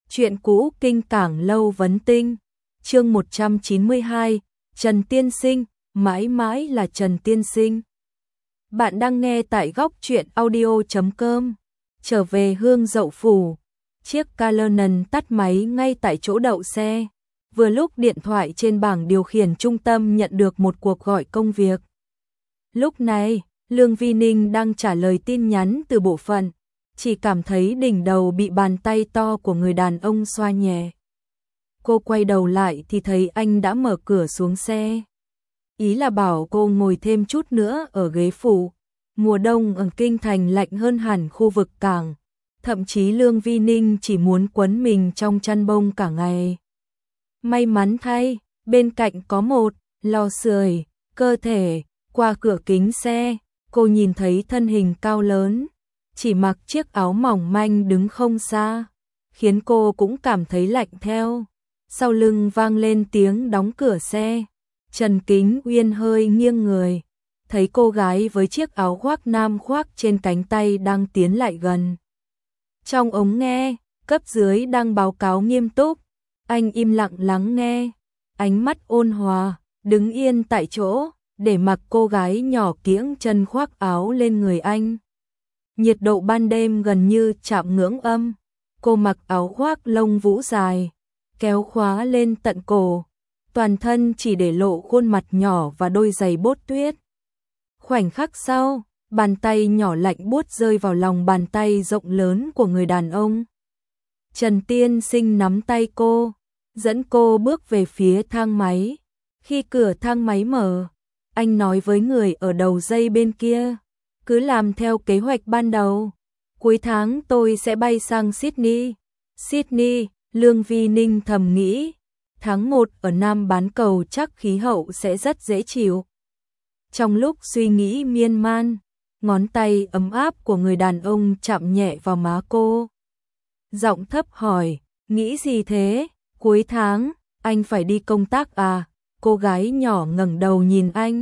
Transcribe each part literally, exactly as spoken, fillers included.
Chuyện cũ kinh cảng lâu vấn tinh. Chương một trăm chín mươi hai, Trần Tiên Sinh, mãi mãi là Trần Tiên Sinh. Bạn đang nghe tại góc truyện audio chấm com. Trở về Hương Dậu Phủ, chiếc Canon tắt máy ngay tại chỗ đậu xe. Vừa lúc điện thoại trên bảng điều khiển trung tâm nhận được một cuộc gọi công việc. Lúc này, Lương Vi Ninh đang trả lời tin nhắn từ bộ phận, chỉ cảm thấy đỉnh đầu bị bàn tay to của người đàn ông xoa nhẹ. Cô quay đầu lại thì thấy anh đã mở cửa xuống xe. Ý là bảo cô ngồi thêm chút nữa ở ghế phụ. Mùa đông ở Kinh Thành lạnh hơn hẳn khu vực cảng. Thậm chí Lương Vi Ninh chỉ muốn quấn mình trong chăn bông cả ngày. May mắn thay, bên cạnh có một lò sưởi, cơ thể. Qua cửa kính xe, cô nhìn thấy thân hình cao lớn, chỉ mặc chiếc áo mỏng manh đứng không xa, khiến cô cũng cảm thấy lạnh theo. Sau lưng vang lên tiếng đóng cửa xe. Trần Kính Uyên hơi nghiêng người, thấy cô gái với chiếc áo khoác nam khoác trên cánh tay đang tiến lại gần. Trong ống nghe, cấp dưới đang báo cáo nghiêm túc, anh im lặng lắng nghe, ánh mắt ôn hòa, đứng yên tại chỗ, để mặc cô gái nhỏ kiễng chân khoác áo lên người anh. Nhiệt độ ban đêm gần như chạm ngưỡng âm, cô mặc áo khoác lông vũ dài, kéo khóa lên tận cổ, toàn thân chỉ để lộ khuôn mặt nhỏ và đôi giày bốt tuyết. Khoảnh khắc sau, bàn tay nhỏ lạnh buốt rơi vào lòng bàn tay rộng lớn của người đàn ông. Trần Tiên Sinh nắm tay cô, dẫn cô bước về phía thang máy. Khi cửa thang máy mở, anh nói với người ở đầu dây bên kia, cứ làm theo kế hoạch ban đầu. Cuối tháng tôi sẽ bay sang Sydney. Sydney, Lương Vi Ninh thầm nghĩ, tháng một ở Nam bán cầu chắc khí hậu sẽ rất dễ chịu. Trong lúc suy nghĩ miên man, ngón tay ấm áp của người đàn ông chạm nhẹ vào má cô. Giọng thấp hỏi, nghĩ gì thế? Cuối tháng, anh phải đi công tác à? Cô gái nhỏ ngẩng đầu nhìn anh.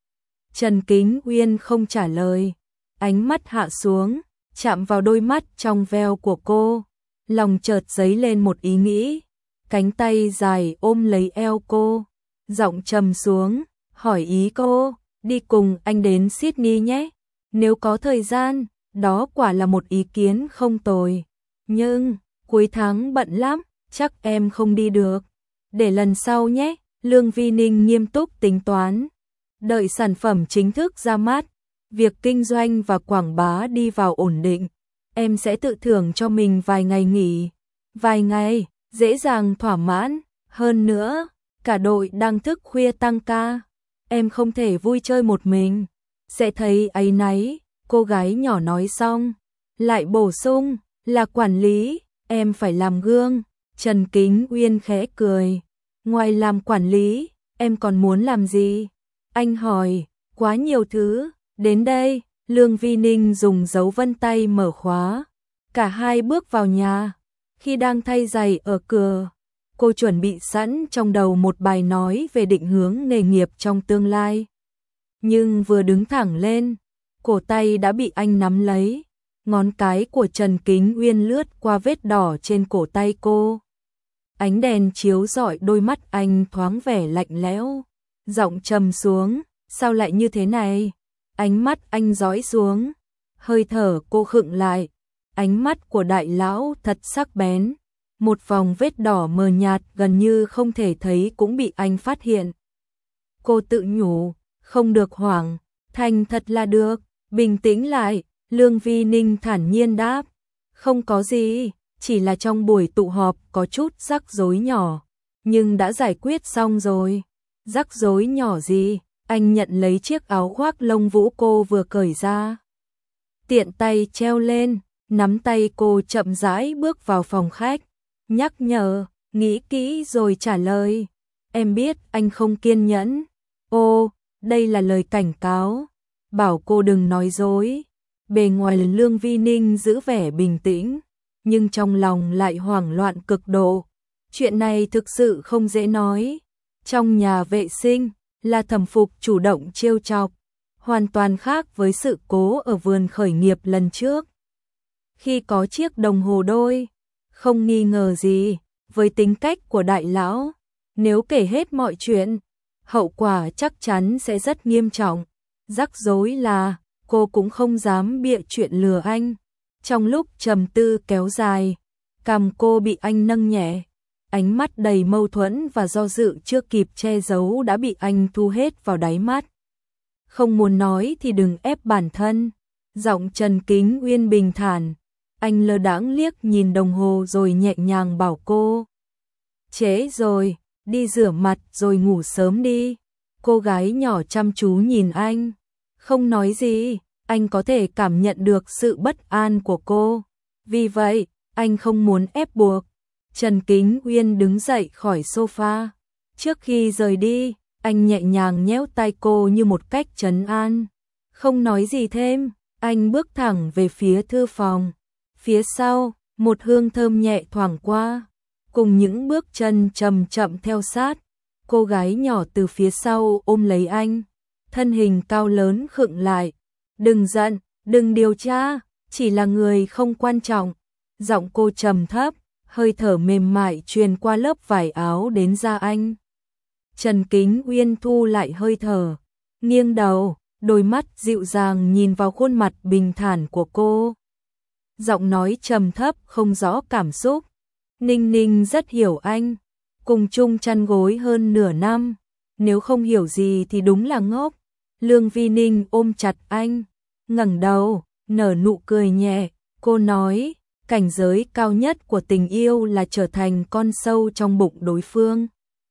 Trần Kính Uyên không trả lời, ánh mắt hạ xuống, chạm vào đôi mắt trong veo của cô. Lòng chợt dấy lên một ý nghĩ, cánh tay dài ôm lấy eo cô, giọng trầm xuống, hỏi ý cô, đi cùng anh đến Sydney nhé. Nếu có thời gian, đó quả là một ý kiến không tồi. Nhưng, cuối tháng bận lắm, chắc em không đi được. Để lần sau nhé. Lương Vi Ninh nghiêm túc tính toán. Đợi sản phẩm chính thức ra mắt, việc kinh doanh và quảng bá đi vào ổn định, em sẽ tự thưởng cho mình vài ngày nghỉ. Vài ngày, dễ dàng thỏa mãn. Hơn nữa, cả đội đang thức khuya tăng ca. Em không thể vui chơi một mình, sẽ thấy áy náy. Cô gái nhỏ nói xong, lại bổ sung, là quản lý, em phải làm gương. Trần Kính Uyên khẽ cười. Ngoài làm quản lý, em còn muốn làm gì? Anh hỏi, quá nhiều thứ. Đến đây, Lương Vi Ninh dùng dấu vân tay mở khóa. Cả hai bước vào nhà. Khi đang thay giày ở cửa, cô chuẩn bị sẵn trong đầu một bài nói về định hướng nghề nghiệp trong tương lai. Nhưng vừa đứng thẳng lên, cổ tay đã bị anh nắm lấy. Ngón cái của Trần Kính Uyên lướt qua vết đỏ trên cổ tay cô. Ánh đèn chiếu rọi đôi mắt anh thoáng vẻ lạnh lẽo, giọng trầm xuống, sao lại như thế này? Ánh mắt anh dõi xuống, hơi thở cô khựng lại, ánh mắt của đại lão thật sắc bén, một vòng vết đỏ mờ nhạt gần như không thể thấy cũng bị anh phát hiện. Cô tự nhủ, không được hoảng, thành thật là được, bình tĩnh lại. Lương Vi Ninh thản nhiên đáp, không có gì. Chỉ là trong buổi tụ họp có chút rắc rối nhỏ, nhưng đã giải quyết xong rồi. Rắc rối nhỏ gì? Anh nhận lấy chiếc áo khoác lông vũ cô vừa cởi ra. Tiện tay treo lên, nắm tay cô chậm rãi bước vào phòng khách. Nhắc nhở, nghĩ kỹ rồi trả lời. Em biết anh không kiên nhẫn. Ô, đây là lời cảnh cáo. Bảo cô đừng nói dối. Bề ngoài Lương Vi Ninh giữ vẻ bình tĩnh, nhưng trong lòng lại hoảng loạn cực độ. Chuyện này thực sự không dễ nói. Trong nhà vệ sinh, là Thẩm Phục chủ động trêu chọc, hoàn toàn khác với sự cố ở vườn khởi nghiệp lần trước. Khi có chiếc đồng hồ đôi, Không nghi ngờ gì, với tính cách của đại lão, nếu kể hết mọi chuyện, hậu quả chắc chắn sẽ rất nghiêm trọng. Rắc rối là, cô cũng không dám bịa chuyện lừa anh. Trong lúc trầm tư kéo dài, cằm cô bị anh nâng nhẹ, ánh mắt đầy mâu thuẫn và do dự chưa kịp che giấu đã bị anh thu hết vào đáy mắt. Không muốn nói thì đừng ép bản thân. Giọng Trần Kính Uyên bình thản, anh lơ đãng liếc nhìn đồng hồ rồi nhẹ nhàng bảo cô. Trễ rồi, đi rửa mặt rồi ngủ sớm đi. Cô gái nhỏ chăm chú nhìn anh, không nói gì, anh có thể cảm nhận được sự bất an của cô. Vì vậy, anh không muốn ép buộc. Trần Kính Uyên đứng dậy khỏi sofa. Trước khi rời đi, anh nhẹ nhàng nhéo tay cô như một cách trấn an. Không nói gì thêm, anh bước thẳng về phía thư phòng. Phía sau, một hương thơm nhẹ thoảng qua, cùng những bước chân chậm chậm theo sát. Cô gái nhỏ từ phía sau ôm lấy anh, thân hình cao lớn khựng lại. Đừng giận, đừng điều tra, chỉ là người không quan trọng. Giọng cô trầm thấp, hơi thở mềm mại truyền qua lớp vải áo đến da anh. Trần Kính Uyên thu lại hơi thở, nghiêng đầu, đôi mắt dịu dàng nhìn vào khuôn mặt bình thản của cô. Giọng nói trầm thấp không rõ cảm xúc. Ninh Ninh rất hiểu anh, cùng chung chăn gối hơn nửa năm, nếu không hiểu gì thì đúng là ngốc. Lương Vi Ninh ôm chặt anh, ngẩng đầu, nở nụ cười nhẹ, cô nói, cảnh giới cao nhất của tình yêu là trở thành con sâu trong bụng đối phương.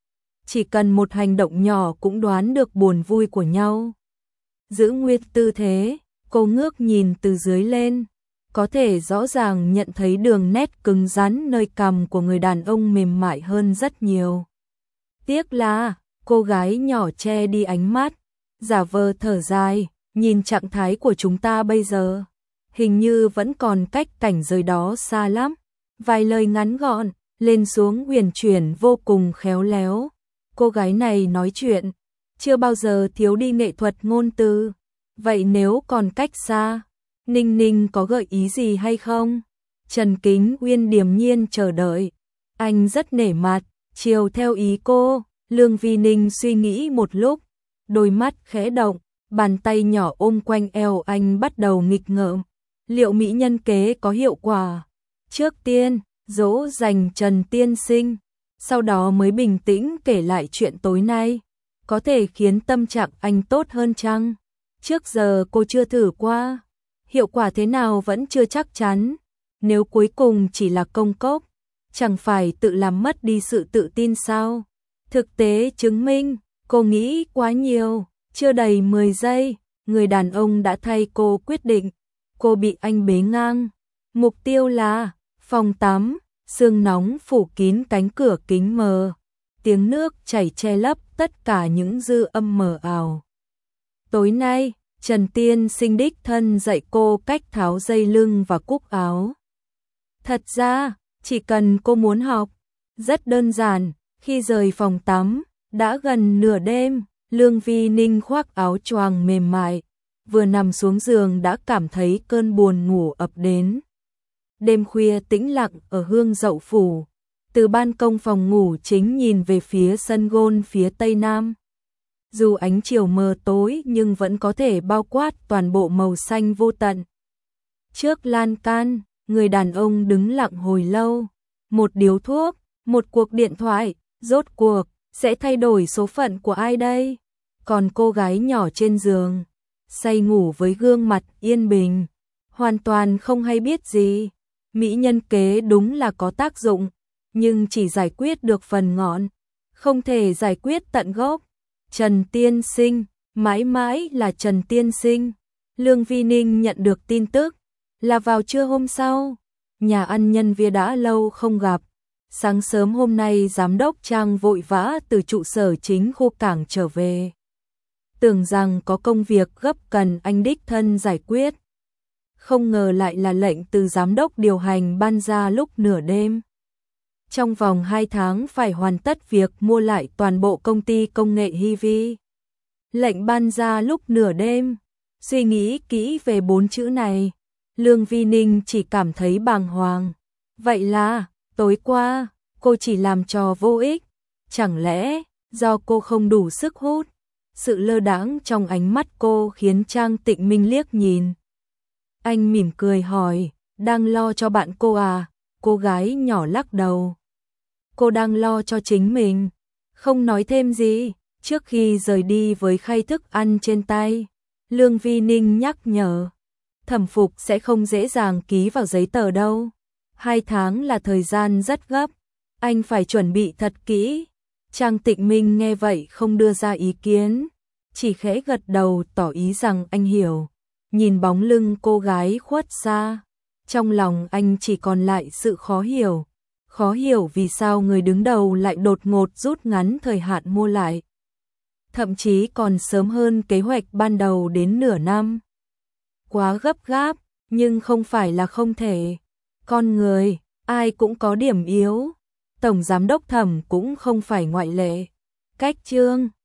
Chỉ cần một hành động nhỏ cũng đoán được buồn vui của nhau. Giữ nguyên tư thế, cô ngước nhìn từ dưới lên, có thể rõ ràng nhận thấy đường nét cứng rắn nơi cằm của người đàn ông mềm mại hơn rất nhiều. Tiếc là, cô gái nhỏ che đi ánh mắt, giả vờ thở dài, nhìn trạng thái của chúng ta bây giờ, hình như vẫn còn cách cảnh giới đó xa lắm. Vài lời ngắn gọn, lên xuống huyền chuyển vô cùng khéo léo. Cô gái này nói chuyện, chưa bao giờ thiếu đi nghệ thuật ngôn từ. Vậy nếu còn cách xa, Ninh Ninh có gợi ý gì hay không? Trần Kính Uyên điềm nhiên chờ đợi. Anh rất nể mặt, chiều theo ý cô. Lương Vi Ninh suy nghĩ một lúc, đôi mắt khẽ động, bàn tay nhỏ ôm quanh eo anh bắt đầu nghịch ngợm. Liệu mỹ nhân kế có hiệu quả? Trước tiên, dỗ dành Trần tiên sinh, sau đó mới bình tĩnh kể lại chuyện tối nay. Có thể khiến tâm trạng anh tốt hơn chăng? Trước giờ cô chưa thử qua, hiệu quả thế nào vẫn chưa chắc chắn. Nếu cuối cùng chỉ là công cốc, chẳng phải tự làm mất đi sự tự tin sao? Thực tế chứng minh, cô nghĩ quá nhiều. Chưa đầy mười giây, người đàn ông đã thay cô quyết định. Cô bị anh bế ngang. Mục tiêu là phòng tắm, sương nóng phủ kín cánh cửa kính mờ. Tiếng nước chảy che lấp tất cả những dư âm mờ ảo. Tối nay, Trần Tiên sinh đích thân dạy cô cách tháo dây lưng và cúc áo. Thật ra, chỉ cần cô muốn học, rất đơn giản. Khi rời phòng tắm, đã gần nửa đêm, Lương Vi Ninh khoác áo choàng mềm mại, vừa nằm xuống giường đã cảm thấy cơn buồn ngủ ập đến. Đêm khuya tĩnh lặng ở Hương Dậu Phủ, từ ban công phòng ngủ chính nhìn về phía sân golf phía tây nam. Dù ánh chiều mờ tối nhưng vẫn có thể bao quát toàn bộ màu xanh vô tận. Trước lan can, người đàn ông đứng lặng hồi lâu. Một điếu thuốc, một cuộc điện thoại, rốt cuộc sẽ thay đổi số phận của ai đây? Còn cô gái nhỏ trên giường, say ngủ với gương mặt yên bình, hoàn toàn không hay biết gì. Mỹ nhân kế đúng là có tác dụng, nhưng chỉ giải quyết được phần ngọn, không thể giải quyết tận gốc. Trần tiên sinh, mãi mãi là Trần tiên sinh. Lương Vi Ninh nhận được tin tức là vào trưa hôm sau, nhà ăn nhân viên đã lâu không gặp. Sáng sớm hôm nay giám đốc Trang vội vã từ trụ sở chính khu cảng trở về. Tưởng rằng có công việc gấp cần anh đích thân giải quyết. Không ngờ lại là lệnh từ giám đốc điều hành ban ra lúc nửa đêm. Trong vòng hai tháng phải hoàn tất việc mua lại toàn bộ công ty công nghệ Hi Vi. Lệnh ban ra lúc nửa đêm. Suy nghĩ kỹ về bốn chữ này, Lương Vi Ninh chỉ cảm thấy bàng hoàng. Vậy là Tối qua, cô chỉ làm trò vô ích, chẳng lẽ do cô không đủ sức hút? Sự lơ đãng trong ánh mắt cô khiến Trang Tịnh Minh liếc nhìn. Anh mỉm cười hỏi, đang lo cho bạn cô à? Cô gái nhỏ lắc đầu. Cô đang lo cho chính mình, không nói thêm gì. Trước khi rời đi với khay thức ăn trên tay, Lương Vi Ninh nhắc nhở, Thẩm Phục sẽ không dễ dàng ký vào giấy tờ đâu. Hai tháng là thời gian rất gấp, anh phải chuẩn bị thật kỹ. Trang Tịnh Minh nghe vậy không đưa ra ý kiến, chỉ khẽ gật đầu tỏ ý rằng anh hiểu. Nhìn bóng lưng cô gái khuất xa, trong lòng anh chỉ còn lại sự khó hiểu. Khó hiểu vì sao người đứng đầu lại đột ngột rút ngắn thời hạn mua lại. Thậm chí còn sớm hơn kế hoạch ban đầu đến nửa năm. Quá gấp gáp, nhưng không phải là không thể. Con người, ai cũng có điểm yếu. Tổng giám đốc Thẩm cũng không phải ngoại lệ. Cách chương